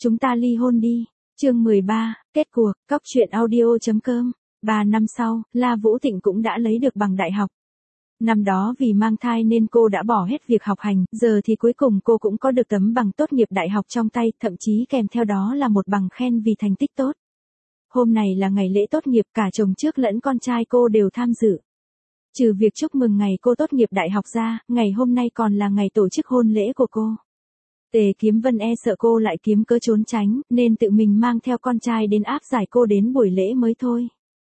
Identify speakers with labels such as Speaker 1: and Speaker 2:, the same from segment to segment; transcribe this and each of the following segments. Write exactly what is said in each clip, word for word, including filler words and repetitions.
Speaker 1: Chúng ta ly hôn đi. Chương mười ba, kết cuộc, cóc truyện audio chấm com. Ba năm sau, La Vũ Thịnh cũng đã lấy được bằng đại học. Năm đó vì mang thai nên cô đã bỏ hết việc học hành, giờ thì cuối cùng cô cũng có được tấm bằng tốt nghiệp đại học trong tay, thậm chí kèm theo đó là một bằng khen vì thành tích tốt. Hôm này là ngày lễ tốt nghiệp, cả chồng trước lẫn con trai cô đều tham dự. Trừ việc chúc mừng ngày cô tốt nghiệp đại học ra, ngày hôm nay còn là ngày tổ chức hôn lễ của cô. Tề Kiếm Vân e sợ cô lại kiếm cớ trốn tránh, nên tự mình mang theo con trai đến áp giải cô đến buổi lễ mới thôi.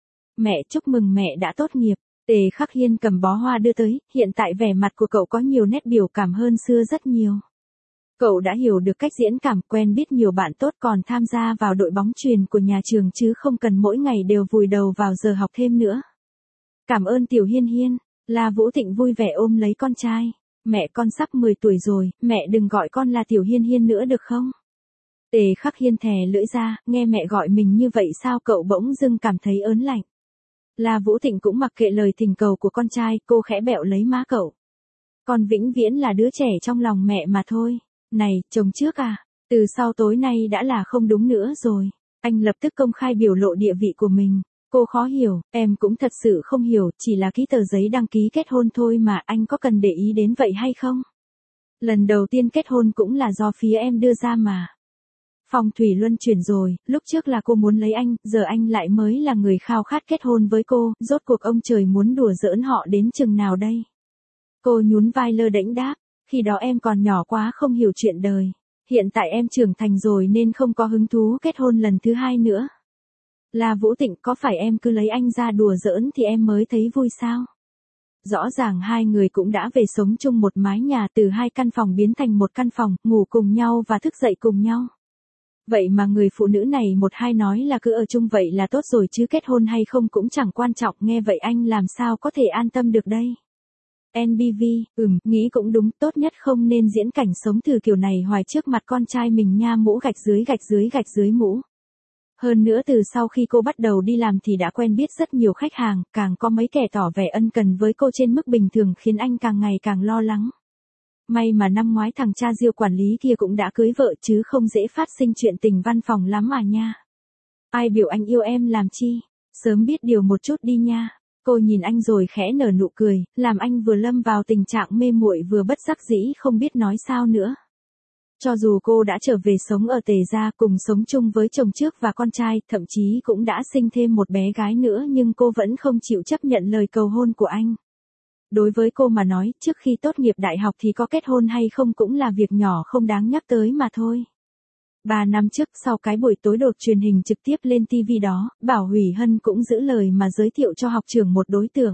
Speaker 1: Mẹ chúc mừng mẹ đã tốt nghiệp. Tề Khắc Hiên cầm bó hoa đưa tới, hiện tại vẻ mặt của cậu có nhiều nét biểu cảm hơn xưa rất nhiều. Cậu đã hiểu được cách diễn cảm, quen biết nhiều bạn tốt, còn tham gia vào đội bóng chuyền của nhà trường chứ không cần mỗi ngày đều vùi đầu vào giờ học thêm nữa. Cảm ơn Tiểu Hiên Hiên. La Vũ Thịnh vui vẻ ôm lấy con trai. Mẹ con sắp mười tuổi rồi, mẹ đừng gọi con là Tiểu Hiên Hiên nữa được không? Tề Khắc Hiên thè lưỡi ra, nghe mẹ gọi mình như vậy sao cậu bỗng dưng cảm thấy ớn lạnh. La Vũ Thịnh cũng mặc kệ lời thỉnh cầu của con trai, cô khẽ bẹo lấy má cậu. Con vĩnh viễn là đứa trẻ trong lòng mẹ mà thôi. Này, chồng trước à, từ sau tối nay đã là không đúng nữa rồi. Anh lập tức công khai biểu lộ địa vị của mình. Cô khó hiểu, em cũng thật sự không hiểu, chỉ là ký tờ giấy đăng ký kết hôn thôi mà, anh có cần để ý đến vậy hay không? Lần đầu tiên kết hôn cũng là do phía em đưa ra mà. Phong thủy luân chuyển rồi, lúc trước là cô muốn lấy anh, giờ anh lại mới là người khao khát kết hôn với cô, rốt cuộc ông trời muốn đùa giỡn họ đến chừng nào đây? Cô nhún vai lơ đễnh đáp, khi đó em còn nhỏ quá không hiểu chuyện đời. Hiện tại em trưởng thành rồi nên không có hứng thú kết hôn lần thứ hai nữa. La Vũ Thịnh, có phải em cứ lấy anh ra đùa giỡn thì em mới thấy vui sao? Rõ ràng hai người cũng đã về sống chung một mái nhà, từ hai căn phòng biến thành một căn phòng, ngủ cùng nhau và thức dậy cùng nhau. Vậy mà người phụ nữ này một hai nói là cứ ở chung vậy là tốt rồi chứ kết hôn hay không cũng chẳng quan trọng, nghe vậy anh làm sao có thể an tâm được đây? en bê vê, ừm, nghĩ cũng đúng, tốt nhất không nên diễn cảnh sống thử kiểu này hoài trước mặt con trai mình nha, mũ gạch dưới gạch dưới gạch dưới mũ. Hơn nữa từ sau khi cô bắt đầu đi làm thì đã quen biết rất nhiều khách hàng, càng có mấy kẻ tỏ vẻ ân cần với cô trên mức bình thường khiến anh càng ngày càng lo lắng. May mà năm ngoái thằng cha Diêu quản lý kia cũng đã cưới vợ chứ không dễ phát sinh chuyện tình văn phòng lắm à nha. Ai biểu anh yêu em làm chi, sớm biết điều một chút đi nha. Cô nhìn anh rồi khẽ nở nụ cười, làm anh vừa lâm vào tình trạng mê muội vừa bất đắc dĩ không biết nói sao nữa. Cho dù cô đã trở về sống ở Tề gia cùng sống chung với chồng trước và con trai, thậm chí cũng đã sinh thêm một bé gái nữa nhưng cô vẫn không chịu chấp nhận lời cầu hôn của anh. Đối với cô mà nói, trước khi tốt nghiệp đại học thì có kết hôn hay không cũng là việc nhỏ không đáng nhắc tới mà thôi. Ba năm trước, sau cái buổi tối đột truyền hình trực tiếp lên ti vi đó, Bảo Hủy Hân cũng giữ lời mà giới thiệu cho học trưởng một đối tượng.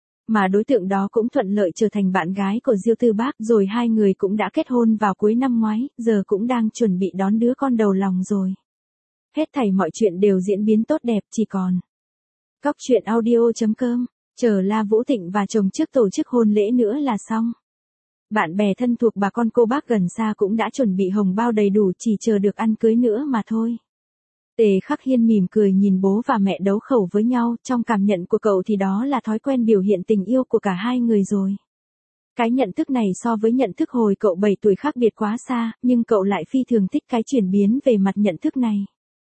Speaker 1: Mà đối tượng đó cũng thuận lợi trở thành bạn gái của Diêu Tư Bác, rồi hai người cũng đã kết hôn vào cuối năm ngoái, giờ cũng đang chuẩn bị đón đứa con đầu lòng rồi. Hết thảy mọi chuyện đều diễn biến tốt đẹp, chỉ còn cóc truyện audio chấm com, chờ La Vũ Thịnh và chồng trước tổ chức hôn lễ nữa là xong. Bạn bè thân thuộc bà con cô bác gần xa cũng đã chuẩn bị hồng bao đầy đủ, chỉ chờ được ăn cưới nữa mà thôi. Tề Khắc Hiên mỉm cười nhìn bố và mẹ đấu khẩu với nhau, trong cảm nhận của cậu thì đó là thói quen biểu hiện tình yêu của cả hai người rồi. Cái nhận thức này so với nhận thức hồi cậu bảy tuổi khác biệt quá xa, nhưng cậu lại phi thường thích cái chuyển biến về mặt nhận thức này.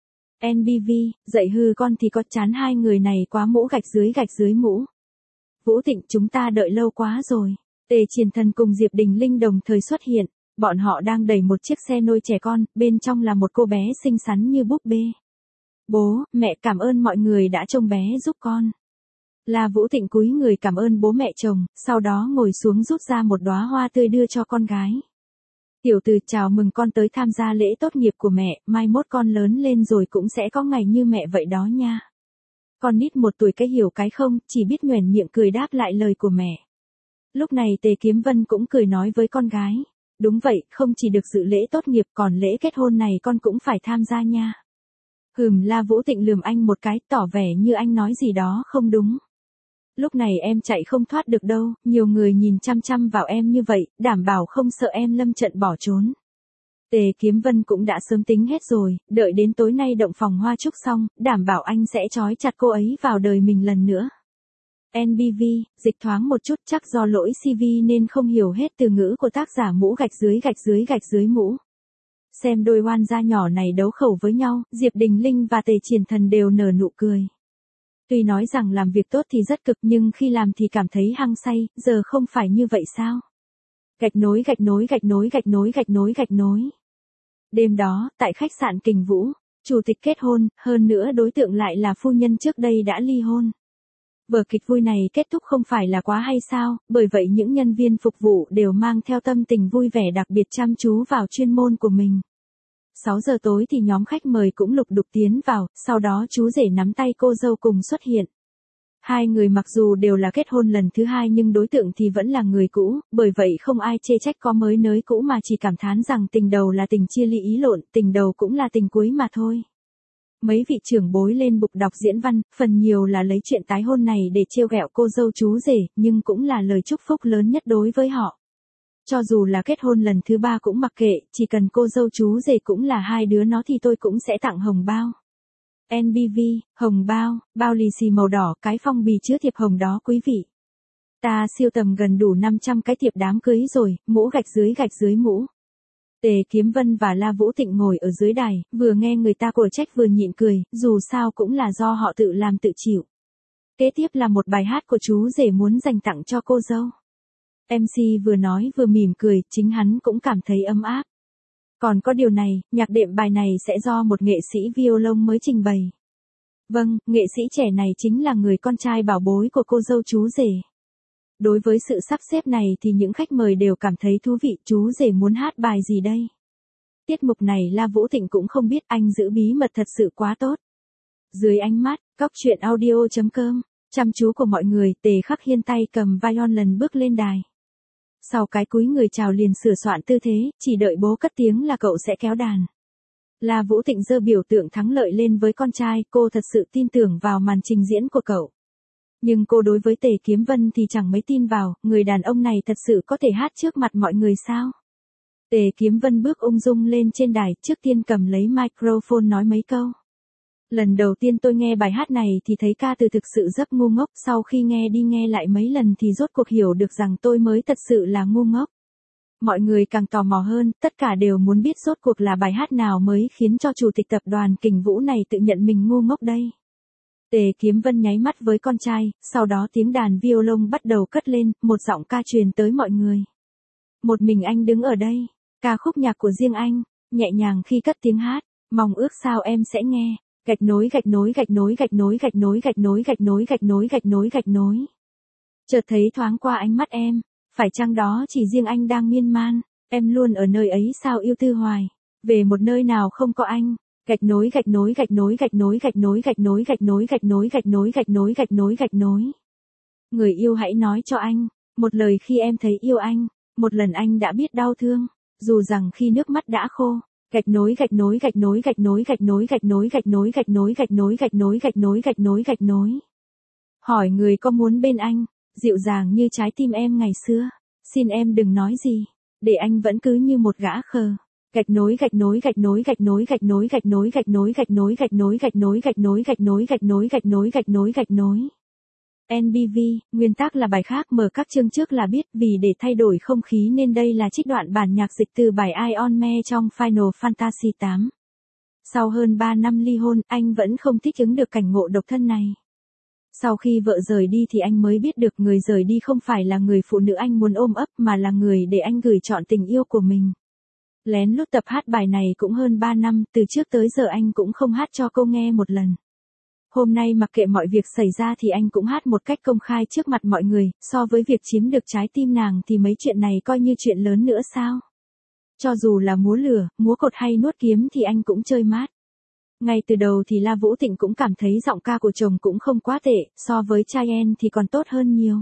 Speaker 1: en bê vê, dạy hư con thì có chán hai người này quá, mũ gạch dưới gạch dưới mũ. Vũ Thịnh, chúng ta đợi lâu quá rồi. Tề Triển Thần cùng Diệp Đình Linh đồng thời xuất hiện, bọn họ đang đẩy một chiếc xe nôi trẻ con, bên trong là một cô bé xinh xắn như búp bê. Bố, mẹ cảm ơn mọi người đã trông bé giúp con. La Vũ Thịnh cúi người cảm ơn bố mẹ chồng, sau đó ngồi xuống rút ra một đóa hoa tươi đưa cho con gái. Tiểu Từ, chào mừng con tới tham gia lễ tốt nghiệp của mẹ, mai mốt con lớn lên rồi cũng sẽ có ngày như mẹ vậy đó nha. Con nít một tuổi cái hiểu cái không, chỉ biết nhoẻn miệng cười đáp lại lời của mẹ. Lúc này Tề Kiếm Vân cũng cười nói với con gái. Đúng vậy, không chỉ được dự lễ tốt nghiệp còn lễ kết hôn này con cũng phải tham gia nha. Hừm, La Vũ Thịnh lườm anh một cái, tỏ vẻ như anh nói gì đó không đúng. Lúc này em chạy không thoát được đâu, nhiều người nhìn chăm chăm vào em như vậy, đảm bảo không sợ em lâm trận bỏ trốn. Tề Kiếm Vân cũng đã sớm tính hết rồi, đợi đến tối nay động phòng hoa chúc xong, đảm bảo anh sẽ trói chặt cô ấy vào đời mình lần nữa. en bê vê, dịch thoáng một chút, chắc do lỗi xê vê nên không hiểu hết từ ngữ của tác giả mũ gạch dưới gạch dưới gạch dưới mũ. Xem đôi oan gia nhỏ này đấu khẩu với nhau, Diệp Đình Linh và Tề Triển Thần đều nở nụ cười. Tuy nói rằng làm việc tốt thì rất cực nhưng khi làm thì cảm thấy hăng say, giờ không phải như vậy sao? Gạch nối gạch nối gạch nối gạch nối gạch nối gạch nối. Đêm đó, tại khách sạn Kình Vũ, chủ tịch kết hôn, hơn nữa đối tượng lại là phu nhân trước đây đã ly hôn. Vở kịch vui này kết thúc không phải là quá hay sao, bởi vậy những nhân viên phục vụ đều mang theo tâm tình vui vẻ đặc biệt chăm chú vào chuyên môn của mình. sáu giờ tối thì nhóm khách mời cũng lục đục tiến vào, sau đó chú rể nắm tay cô dâu cùng xuất hiện. Hai người mặc dù đều là kết hôn lần thứ hai nhưng đối tượng thì vẫn là người cũ, bởi vậy không ai chê trách có mới nới cũ mà chỉ cảm thán rằng tình đầu là tình chia ly ý lộn, tình đầu cũng là tình cuối mà thôi. Mấy vị trưởng bối lên bục đọc diễn văn, phần nhiều là lấy chuyện tái hôn này để trêu ghẹo cô dâu chú rể, nhưng cũng là lời chúc phúc lớn nhất đối với họ. Cho dù là kết hôn lần thứ ba cũng mặc kệ, chỉ cần cô dâu chú rể cũng là hai đứa nó thì tôi cũng sẽ tặng hồng bao. en bê vê, hồng bao, bao lì xì màu đỏ, cái phong bì chứa thiệp hồng đó quý vị. Ta siêu tầm gần đủ năm trăm cái thiệp đám cưới rồi, mũ gạch dưới gạch dưới mũ. Tề Kiếm Vân và La Vũ Thịnh ngồi ở dưới đài, vừa nghe người ta của trách vừa nhịn cười, dù sao cũng là do họ tự làm tự chịu. Kế tiếp là một bài hát của chú rể muốn dành tặng cho cô dâu. em xê vừa nói vừa mỉm cười, chính hắn cũng cảm thấy ấm áp. Còn có điều này, nhạc đệm bài này sẽ do một nghệ sĩ violon mới trình bày. Vâng, nghệ sĩ trẻ này chính là người con trai bảo bối của cô dâu chú rể. Đối với sự sắp xếp này thì những khách mời đều cảm thấy thú vị, chú rể muốn hát bài gì đây? Tiết mục này La Vũ Thịnh cũng không biết, anh giữ bí mật thật sự quá tốt. Dưới ánh mắt, cóc truyện audio chấm com, chăm chú của mọi người, Tề Khắc Hiên tay cầm violon bước lên đài. Sau cái cúi người chào liền sửa soạn tư thế, chỉ đợi bố cất tiếng là cậu sẽ kéo đàn. La Vũ Thịnh giơ biểu tượng thắng lợi lên với con trai, cô thật sự tin tưởng vào màn trình diễn của cậu. Nhưng cô đối với Tề Kiếm Vân thì chẳng mấy tin vào, người đàn ông này thật sự có thể hát trước mặt mọi người sao? Tề Kiếm Vân bước ung dung lên trên đài, trước tiên cầm lấy microphone nói mấy câu. Lần đầu tiên tôi nghe bài hát này thì thấy ca từ thực sự rất ngu ngốc, sau khi nghe đi nghe lại mấy lần thì rốt cuộc hiểu được rằng tôi mới thật sự là ngu ngốc. Mọi người càng tò mò hơn, tất cả đều muốn biết rốt cuộc là bài hát nào mới khiến cho chủ tịch tập đoàn Kình Vũ này tự nhận mình ngu ngốc đây. Tề Kiếm Vân nháy mắt với con trai, sau đó tiếng đàn violon bắt đầu cất lên, một giọng ca truyền tới mọi người. Một mình anh đứng ở đây, ca khúc nhạc của riêng anh, nhẹ nhàng khi cất tiếng hát, mong ước sao em sẽ nghe. Gạch nối gạch nối gạch nối gạch nối gạch nối gạch nối gạch nối gạch nối gạch nối gạch nối. Chợt thấy thoáng qua ánh mắt em, phải chăng đó chỉ riêng anh đang miên man, em luôn ở nơi ấy sao yêu tư hoài, về một nơi nào không có anh. Gạch nối gạch nối gạch nối gạch nối gạch nối gạch nối gạch nối gạch nối gạch nối gạch nối gạch nối gạch nối. Người yêu hãy nói cho anh, một lời khi em thấy yêu anh, một lần anh đã biết đau thương, dù rằng khi nước mắt đã khô. Gạch nối gạch nối gạch nối gạch nối gạch nối gạch nối gạch nối gạch nối gạch nối gạch nối gạch nối gạch nối gạch nối. Hỏi người có muốn bên anh, dịu dàng như trái tim em ngày xưa, xin em đừng nói gì, để anh vẫn cứ như một gã khờ. Gạch nối gạch nối gạch nối gạch nối gạch nối gạch nối gạch nối gạch nối gạch nối gạch nối gạch nối gạch nối gạch nối gạch nối gạch nối gạch nối. en bê vê, nguyên tắc là bài khác, mở các chương trước là biết, vì để thay đổi không khí nên đây là trích đoạn bản nhạc dịch từ bài Iron Man trong Final Fantasy tám. Sau hơn ba năm ly hôn, anh vẫn không thích ứng được cảnh ngộ độc thân này. Sau khi vợ rời đi thì anh mới biết được người rời đi không phải là người phụ nữ anh muốn ôm ấp mà là người để anh gửi trọn tình yêu của mình. Lén lút tập hát bài này cũng hơn ba năm, từ trước tới giờ anh cũng không hát cho cô nghe một lần. Hôm nay mặc kệ mọi việc xảy ra thì anh cũng hát một cách công khai trước mặt mọi người, so với việc chiếm được trái tim nàng thì mấy chuyện này coi như chuyện lớn nữa sao. Cho dù là múa lửa, múa cột hay nuốt kiếm thì anh cũng chơi mát. Ngay từ đầu thì La Vũ Thịnh cũng cảm thấy giọng ca của chồng cũng không quá tệ, so với trai en thì còn tốt hơn nhiều.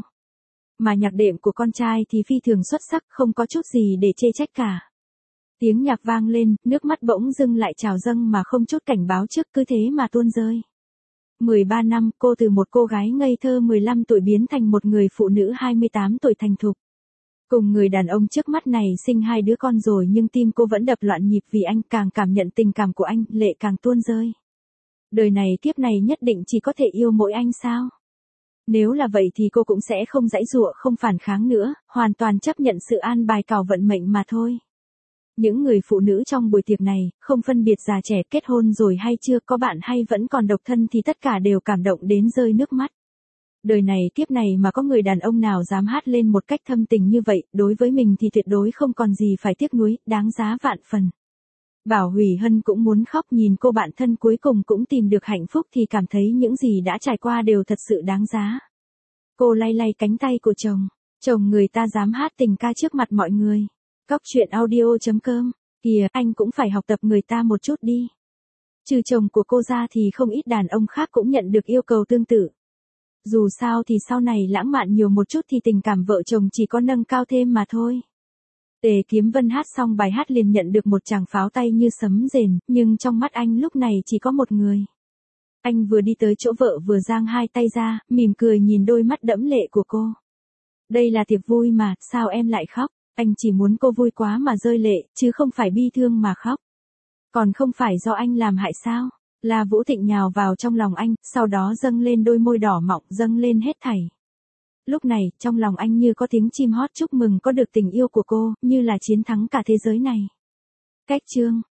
Speaker 1: Mà nhạc đệm của con trai thì phi thường xuất sắc, không có chút gì để chê trách cả. Tiếng nhạc vang lên, nước mắt bỗng dưng lại trào dâng mà không chút cảnh báo trước, cứ thế mà tuôn rơi. mười ba năm, cô từ một cô gái ngây thơ mười lăm tuổi biến thành một người phụ nữ hai mươi tám tuổi thành thục. Cùng người đàn ông trước mắt này sinh hai đứa con rồi nhưng tim cô vẫn đập loạn nhịp vì anh, càng cảm nhận tình cảm của anh, lệ càng tuôn rơi. Đời này kiếp này nhất định chỉ có thể yêu mỗi anh sao? Nếu là vậy thì cô cũng sẽ không giãy giụa, không phản kháng nữa, hoàn toàn chấp nhận sự an bài cào vận mệnh mà thôi. Những người phụ nữ trong buổi tiệc này, không phân biệt già trẻ, kết hôn rồi hay chưa, có bạn hay vẫn còn độc thân thì tất cả đều cảm động đến rơi nước mắt. Đời này kiếp này mà có người đàn ông nào dám hát lên một cách thâm tình như vậy, đối với mình thì tuyệt đối không còn gì phải tiếc nuối, đáng giá vạn phần. Bảo Hủy Hân cũng muốn khóc, nhìn cô bạn thân cuối cùng cũng tìm được hạnh phúc thì cảm thấy những gì đã trải qua đều thật sự đáng giá. Cô lay lay cánh tay của chồng, chồng người ta dám hát tình ca trước mặt mọi người. Cóc truyện audio chấm com, kìa, anh cũng phải học tập người ta một chút đi. Trừ chồng của cô ra thì không ít đàn ông khác cũng nhận được yêu cầu tương tự. Dù sao thì sau này lãng mạn nhiều một chút thì tình cảm vợ chồng chỉ có nâng cao thêm mà thôi. Tề Kiếm Vân hát xong bài hát liền nhận được một tràng pháo tay như sấm rền, nhưng trong mắt anh lúc này chỉ có một người. Anh vừa đi tới chỗ vợ vừa giang hai tay ra, mỉm cười nhìn đôi mắt đẫm lệ của cô. Đây là tiệc vui mà, sao em lại khóc? Anh chỉ muốn cô vui quá mà rơi lệ, chứ không phải bi thương mà khóc. Còn không phải do anh làm hại sao? La Vũ Thịnh nhào vào trong lòng anh, sau đó dâng lên đôi môi đỏ mọng, dâng lên hết thảy. Lúc này, trong lòng anh như có tiếng chim hót chúc mừng có được tình yêu của cô, như là chiến thắng cả thế giới này. Cách chương